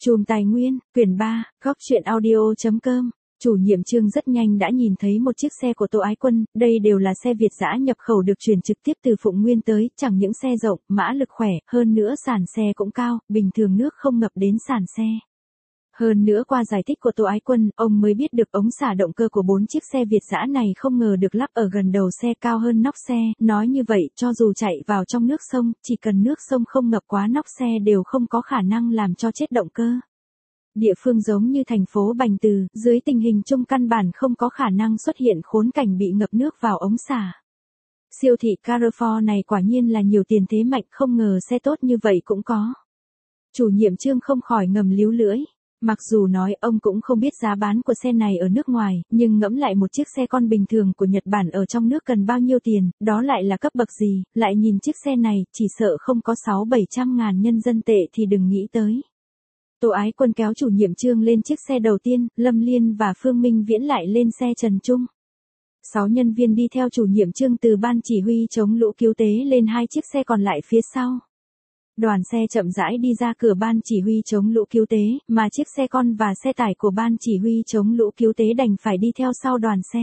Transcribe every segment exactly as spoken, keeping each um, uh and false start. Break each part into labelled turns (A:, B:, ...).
A: Chùm Tài Nguyên, quyển ba, góc truyện audio.com. Chủ nhiệm Trương rất nhanh đã nhìn thấy một chiếc xe của Tô Ái Quân, đây đều là xe Việt dã nhập khẩu được chuyển trực tiếp từ Phụng Nguyên tới, chẳng những xe rộng, mã lực khỏe, hơn nữa sàn xe cũng cao, bình thường nước không ngập đến sàn xe. Hơn nữa qua giải thích của Tô Ái Quân, ông mới biết được ống xả động cơ của bốn chiếc xe Việt dã này không ngờ được lắp ở gần đầu xe cao hơn nóc xe, nói như vậy, cho dù chạy vào trong nước sông, chỉ cần nước sông không ngập quá nóc xe đều không có khả năng làm cho chết động cơ. Địa phương giống như thành phố Bành Từ, dưới tình hình chung căn bản không có khả năng xuất hiện khốn cảnh bị ngập nước vào ống xả. Siêu thị Carrefour này quả nhiên là nhiều tiền thế mạnh, không ngờ xe tốt như vậy cũng có. Chủ nhiệm Trương không khỏi ngầm líu lưỡi. Mặc dù nói ông cũng không biết giá bán của xe này ở nước ngoài, nhưng ngẫm lại một chiếc xe con bình thường của Nhật Bản ở trong nước cần bao nhiêu tiền, đó lại là cấp bậc gì, lại nhìn chiếc xe này, chỉ sợ không có sáu bảy trăm ngàn nhân dân tệ thì đừng nghĩ tới. Tô Ái Quân kéo chủ nhiệm Trương lên chiếc xe đầu tiên, Lâm Liên và Phương Minh Viễn lại lên xe Trần Trung. Sáu nhân viên đi theo chủ nhiệm Trương từ ban chỉ huy chống lũ cứu tế lên hai chiếc xe còn lại phía sau. Đoàn xe chậm rãi đi ra cửa ban chỉ huy chống lũ cứu tế, mà chiếc xe con và xe tải của ban chỉ huy chống lũ cứu tế đành phải đi theo sau đoàn xe.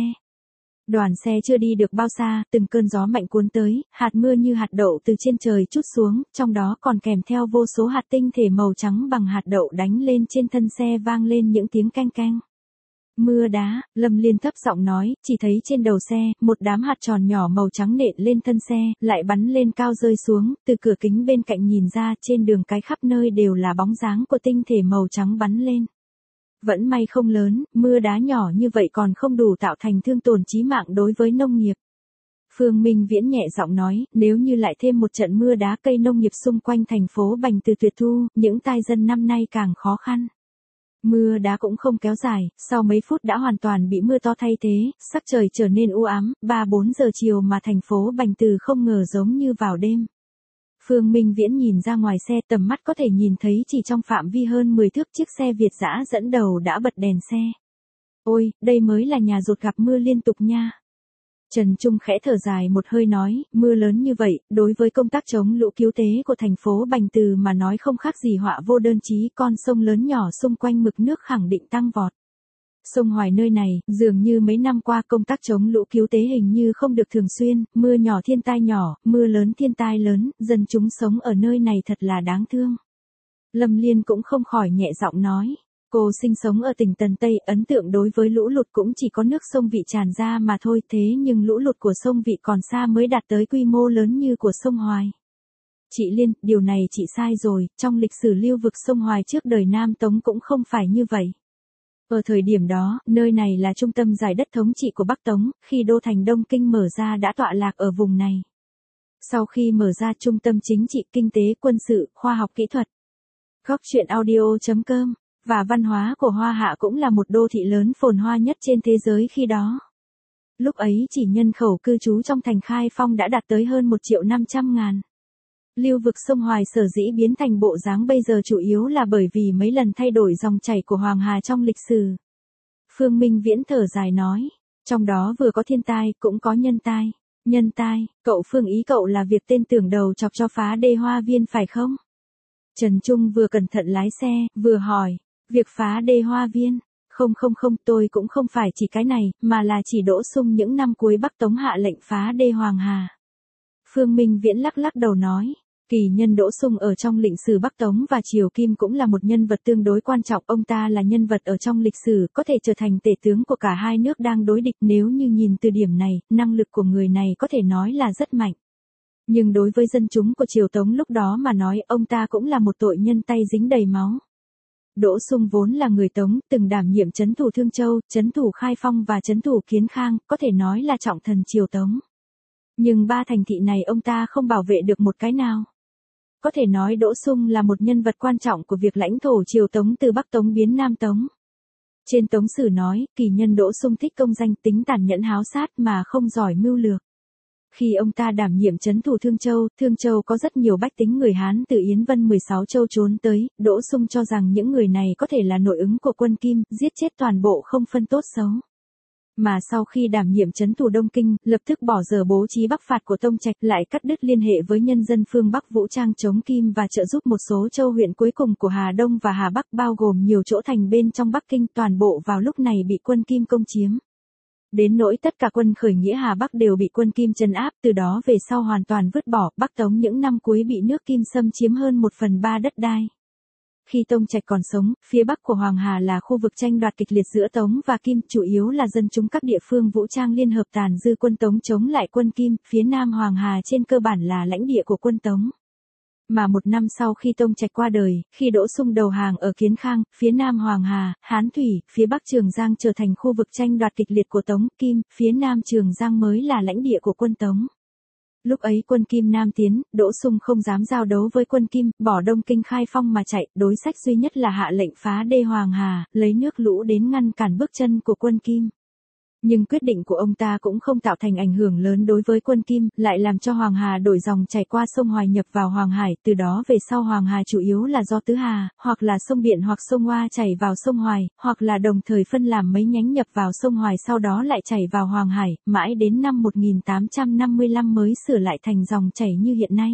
A: Đoàn xe chưa đi được bao xa, từng cơn gió mạnh cuốn tới, hạt mưa như hạt đậu từ trên trời trút xuống, trong đó còn kèm theo vô số hạt tinh thể màu trắng bằng hạt đậu đánh lên trên thân xe vang lên những tiếng keng keng. Mưa đá, Lâm Liên thấp giọng nói, chỉ thấy trên đầu xe, một đám hạt tròn nhỏ màu trắng nện lên thân xe, lại bắn lên cao rơi xuống, từ cửa kính bên cạnh nhìn ra, trên đường cái khắp nơi đều là bóng dáng của tinh thể màu trắng bắn lên. Vẫn may không lớn, mưa đá nhỏ như vậy còn không đủ tạo thành thương tổn chí mạng đối với nông nghiệp. Phương Minh Viễn nhẹ giọng nói, nếu như lại thêm một trận mưa đá cây nông nghiệp xung quanh thành phố Bành Từ tuyệt thu, những tai dân năm nay càng khó khăn. Mưa đá cũng không kéo dài, sau mấy phút đã hoàn toàn bị mưa to thay thế, sắc trời trở nên u ám, ba bốn giờ chiều mà thành phố Bành Từ không ngờ giống như vào đêm. Phương Minh Viễn nhìn ra ngoài xe, tầm mắt có thể nhìn thấy chỉ trong phạm vi hơn mười thước chiếc xe Việt dã dẫn đầu đã bật đèn xe. Ôi, đây mới là nhà rột gặp mưa liên tục nha. Trần Trung khẽ thở dài một hơi nói, mưa lớn như vậy, đối với công tác chống lũ cứu tế của thành phố Bành Từ mà nói không khác gì họa vô đơn chí, con sông lớn nhỏ xung quanh mực nước khẳng định tăng vọt. Sông Hoài nơi này, dường như mấy năm qua công tác chống lũ cứu tế hình như không được thường xuyên, mưa nhỏ thiên tai nhỏ, mưa lớn thiên tai lớn, dân chúng sống ở nơi này thật là đáng thương. Lâm Liên cũng không khỏi nhẹ giọng nói. Cô sinh sống ở tỉnh Tần Tây, ấn tượng đối với lũ lụt cũng chỉ có nước sông Vị tràn ra mà thôi, thế nhưng lũ lụt của sông Vị còn xa mới đạt tới quy mô lớn như của sông Hoài. Chị Liên, điều này chị sai rồi, trong lịch sử lưu vực sông Hoài trước đời Nam Tống cũng không phải như vậy. Ở thời điểm đó, nơi này là trung tâm giải đất thống trị của Bắc Tống, khi đô thành Đông Kinh mở ra đã tọa lạc ở vùng này. Sau khi mở ra trung tâm chính trị, kinh tế, quân sự, khoa học kỹ thuật. Góc truyện audio.com và văn hóa của Hoa Hạ cũng là một đô thị lớn phồn hoa nhất trên thế giới khi đó. Lúc ấy chỉ nhân khẩu cư trú trong thành Khai Phong đã đạt tới hơn một triệu năm trăm ngàn. Lưu vực sông Hoài sở dĩ biến thành bộ dáng bây giờ chủ yếu là bởi vì mấy lần thay đổi dòng chảy của Hoàng Hà trong lịch sử. Phương Minh Viễn thở dài nói, trong đó vừa có thiên tai, cũng có nhân tai. Nhân tai, cậu Phương ý cậu là việc tên tưởng đầu chọc cho phá đê Hoa Viên phải không? Trần Trung vừa cẩn thận lái xe, vừa hỏi, việc phá đê Hoa Viên, không không không tôi cũng không phải chỉ cái này, mà là chỉ Đỗ Sung những năm cuối Bắc Tống hạ lệnh phá đê Hoàng Hà. Phương Minh Viễn lắc lắc đầu nói, kỳ nhân Đỗ Sung ở trong lịch sử Bắc Tống và Triều Kim cũng là một nhân vật tương đối quan trọng, ông ta là nhân vật ở trong lịch sử có thể trở thành tể tướng của cả hai nước đang đối địch, nếu như nhìn từ điểm này, năng lực của người này có thể nói là rất mạnh. Nhưng đối với dân chúng của Triều Tống lúc đó mà nói, ông ta cũng là một tội nhân tay dính đầy máu. Đỗ Sung vốn là người Tống, từng đảm nhiệm trấn thủ Thương Châu, trấn thủ Khai Phong và trấn thủ Kiến Khang, có thể nói là trọng thần Triều Tống. Nhưng ba thành thị này ông ta không bảo vệ được một cái nào. Có thể nói Đỗ Sung là một nhân vật quan trọng của việc lãnh thổ Triều Tống từ Bắc Tống biến Nam Tống. Trên Tống Sử nói, kỳ nhân Đỗ Sung thích công danh, tính tàn nhẫn háo sát mà không giỏi mưu lược. Khi ông ta đảm nhiệm trấn thủ Thương Châu, Thương Châu có rất nhiều bách tính người Hán từ Yến Vân mười sáu châu trốn tới, Đỗ Sung cho rằng những người này có thể là nội ứng của quân Kim, giết chết toàn bộ không phân tốt xấu. Mà sau khi đảm nhiệm trấn thủ Đông Kinh, lập tức bỏ dở bố trí bắc phạt của Tông Trạch, lại cắt đứt liên hệ với nhân dân phương Bắc vũ trang chống Kim và trợ giúp một số châu huyện cuối cùng của Hà Đông và Hà Bắc bao gồm nhiều chỗ thành bên trong Bắc Kinh, toàn bộ vào lúc này bị quân Kim công chiếm. Đến nỗi tất cả quân khởi nghĩa Hà Bắc đều bị quân Kim trấn áp, từ đó về sau hoàn toàn vứt bỏ. Bắc Tống những năm cuối bị nước Kim xâm chiếm hơn một phần ba đất đai. Khi Tông Trạch còn sống, phía bắc của Hoàng Hà là khu vực tranh đoạt kịch liệt giữa Tống và Kim, chủ yếu là dân chúng các địa phương vũ trang liên hợp tàn dư quân Tống chống lại quân Kim, phía nam Hoàng Hà trên cơ bản là lãnh địa của quân Tống. Mà một năm sau khi Tông Trạch qua đời, khi Đỗ Sung đầu hàng ở Kiến Khang, phía nam Hoàng Hà, Hán Thủy, phía bắc Trường Giang trở thành khu vực tranh đoạt kịch liệt của Tống, Kim, phía nam Trường Giang mới là lãnh địa của quân Tống. Lúc ấy quân Kim Nam tiến, Đỗ Sung không dám giao đấu với quân Kim, bỏ Đông Kinh khai phong mà chạy, đối sách duy nhất là hạ lệnh phá đê Hoàng Hà, lấy nước lũ đến ngăn cản bước chân của quân Kim. Nhưng quyết định của ông ta cũng không tạo thành ảnh hưởng lớn đối với quân Kim, lại làm cho Hoàng Hà đổi dòng chảy qua sông Hoài nhập vào Hoàng Hải, từ đó về sau Hoàng Hà chủ yếu là do Tứ Hà, hoặc là sông Biện hoặc sông Oa chảy vào sông Hoài, hoặc là đồng thời phân làm mấy nhánh nhập vào sông Hoài sau đó lại chảy vào Hoàng Hải, mãi đến năm một nghìn tám trăm năm mươi lăm mới sửa lại thành dòng chảy như hiện nay.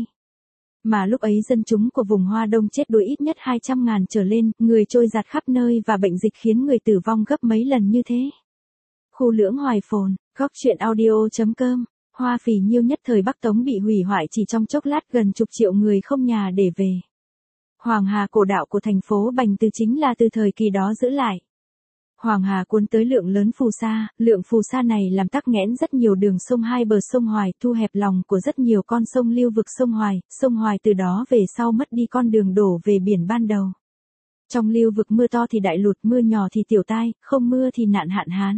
A: Mà lúc ấy dân chúng của vùng Hoa Đông chết đuối ít nhất hai trăm ngàn trở lên, người trôi giạt khắp nơi và bệnh dịch khiến người tử vong gấp mấy lần như thế. Khu lưỡng Hoài Phồn, góc truyện audio.com, Hoa phì nhiêu nhất thời Bắc Tống bị hủy hoại chỉ trong chốc lát, gần chục triệu người không nhà để về. Hoàng Hà cổ đạo của thành phố Bành Từ chính là từ thời kỳ đó giữ lại. Hoàng Hà cuốn tới lượng lớn phù sa, lượng phù sa này làm tắc nghẽn rất nhiều đường sông hai bờ sông Hoài, thu hẹp lòng của rất nhiều con sông lưu vực sông Hoài, sông Hoài từ đó về sau mất đi con đường đổ về biển ban đầu. Trong lưu vực mưa to thì đại lụt, mưa nhỏ thì tiểu tai, không mưa thì nạn hạn hán.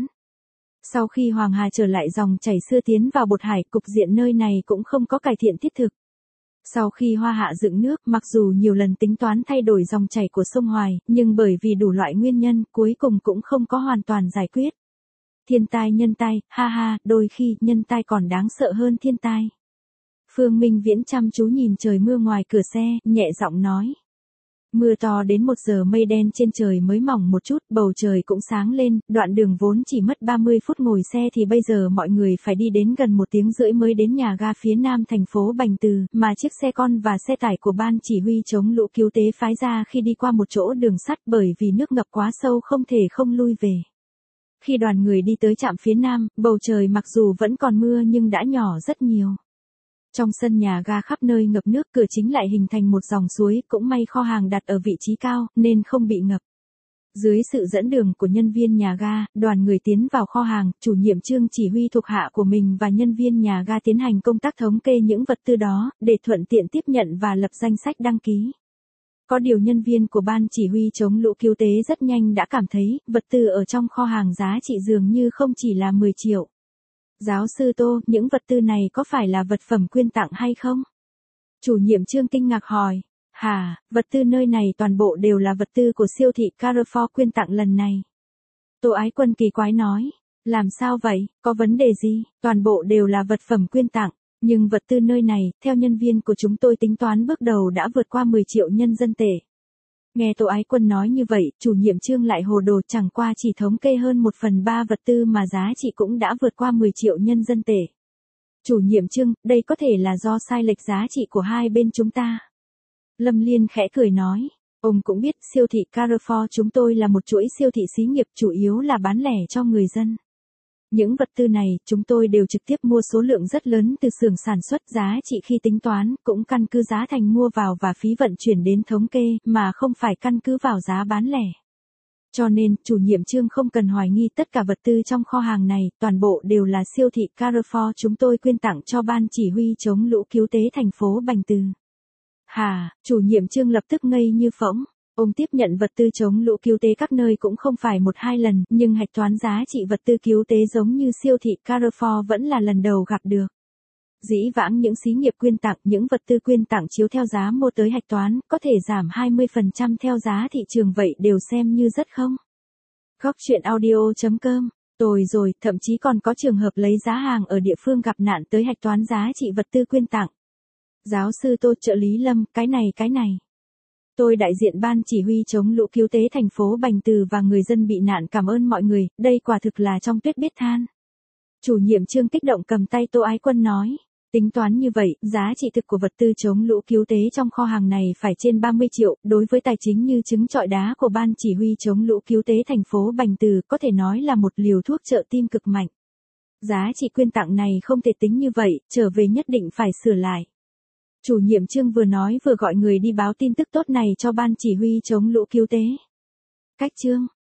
A: Sau khi Hoàng Hà trở lại dòng chảy xưa tiến vào Bột Hải, cục diện nơi này cũng không có cải thiện thiết thực. Sau khi Hoa Hạ dựng nước, mặc dù nhiều lần tính toán thay đổi dòng chảy của sông Hoài, nhưng bởi vì đủ loại nguyên nhân, cuối cùng cũng không có hoàn toàn giải quyết. Thiên tai nhân tai, ha ha, đôi khi nhân tai còn đáng sợ hơn thiên tai. Phương Minh Viễn chăm chú nhìn trời mưa ngoài cửa xe, nhẹ giọng nói. Mưa to đến một giờ mây đen trên trời mới mỏng một chút, bầu trời cũng sáng lên, đoạn đường vốn chỉ mất ba mươi phút ngồi xe thì bây giờ mọi người phải đi đến gần một tiếng rưỡi mới đến nhà ga phía nam thành phố Bành Từ, mà chiếc xe con và xe tải của ban chỉ huy chống lũ cứu tế phái ra khi đi qua một chỗ đường sắt bởi vì nước ngập quá sâu không thể không lui về. Khi đoàn người đi tới trạm phía nam, bầu trời mặc dù vẫn còn mưa nhưng đã nhỏ rất nhiều. Trong sân nhà ga khắp nơi ngập nước, cửa chính lại hình thành một dòng suối, cũng may kho hàng đặt ở vị trí cao, nên không bị ngập. Dưới sự dẫn đường của nhân viên nhà ga, đoàn người tiến vào kho hàng, chủ nhiệm Trương chỉ huy thuộc hạ của mình và nhân viên nhà ga tiến hành công tác thống kê những vật tư đó, để thuận tiện tiếp nhận và lập danh sách đăng ký. Có điều nhân viên của ban chỉ huy chống lũ cứu tế rất nhanh đã cảm thấy, vật tư ở trong kho hàng giá trị dường như không chỉ là mười triệu. Giáo sư Tô, những vật tư này có phải là vật phẩm quyên tặng hay không? Chủ nhiệm Trương kinh ngạc hỏi. Hả, vật tư nơi này toàn bộ đều là vật tư của siêu thị Carrefour quyên tặng lần này. Tô Ái Quân kỳ quái nói. Làm sao vậy, có vấn đề gì? Toàn bộ đều là vật phẩm quyên tặng, nhưng vật tư nơi này, theo nhân viên của chúng tôi tính toán bước đầu đã vượt qua mười triệu nhân dân tệ. Nghe Tô Ái Quân nói như vậy, chủ nhiệm Trương lại hồ đồ, chẳng qua chỉ thống kê hơn một phần ba vật tư mà giá trị cũng đã vượt qua mười triệu nhân dân tệ. Chủ nhiệm Trương, đây có thể là do sai lệch giá trị của hai bên chúng ta. Lâm Liên khẽ cười nói, ông cũng biết siêu thị Carrefour chúng tôi là một chuỗi siêu thị xí nghiệp chủ yếu là bán lẻ cho người dân. Những vật tư này, chúng tôi đều trực tiếp mua số lượng rất lớn từ xưởng sản xuất, giá trị khi tính toán, cũng căn cứ giá thành mua vào và phí vận chuyển đến thống kê, mà không phải căn cứ vào giá bán lẻ. Cho nên, chủ nhiệm Trương không cần hoài nghi tất cả vật tư trong kho hàng này, toàn bộ đều là siêu thị Carrefour chúng tôi quyên tặng cho ban chỉ huy chống lũ cứu tế thành phố Bành Từ. Hà, chủ nhiệm Trương lập tức ngây như phỗng. Ông tiếp nhận vật tư chống lũ cứu tế các nơi cũng không phải một hai lần, nhưng hạch toán giá trị vật tư cứu tế giống như siêu thị Carrefour vẫn là lần đầu gặp được. Dĩ vãng những xí nghiệp quyên tặng, những vật tư quyên tặng chiếu theo giá mua tới hạch toán, có thể giảm hai mươi phần trăm theo giá thị trường, vậy đều xem như rất không. Góc truyện audio.com, tồi rồi, thậm chí còn có trường hợp lấy giá hàng ở địa phương gặp nạn tới hạch toán giá trị vật tư quyên tặng. Giáo sư Tô, trợ lý Lâm, cái này cái này. Tôi đại diện ban chỉ huy chống lũ cứu tế thành phố Bành Từ và người dân bị nạn cảm ơn mọi người, đây quả thực là trong tuyết biết than. Chủ nhiệm Trương kích động cầm tay Tô Ái Quân nói. Tính toán như vậy, giá trị thực của vật tư chống lũ cứu tế trong kho hàng này phải trên ba mươi triệu, đối với tài chính như trứng trọi đá của ban chỉ huy chống lũ cứu tế thành phố Bành Từ có thể nói là một liều thuốc trợ tim cực mạnh. Giá trị quyên tặng này không thể tính như vậy, trở về nhất định phải sửa lại. Chủ nhiệm Trương vừa nói vừa gọi người đi báo tin tức tốt này cho ban chỉ huy chống lũ cứu tế. Cách chương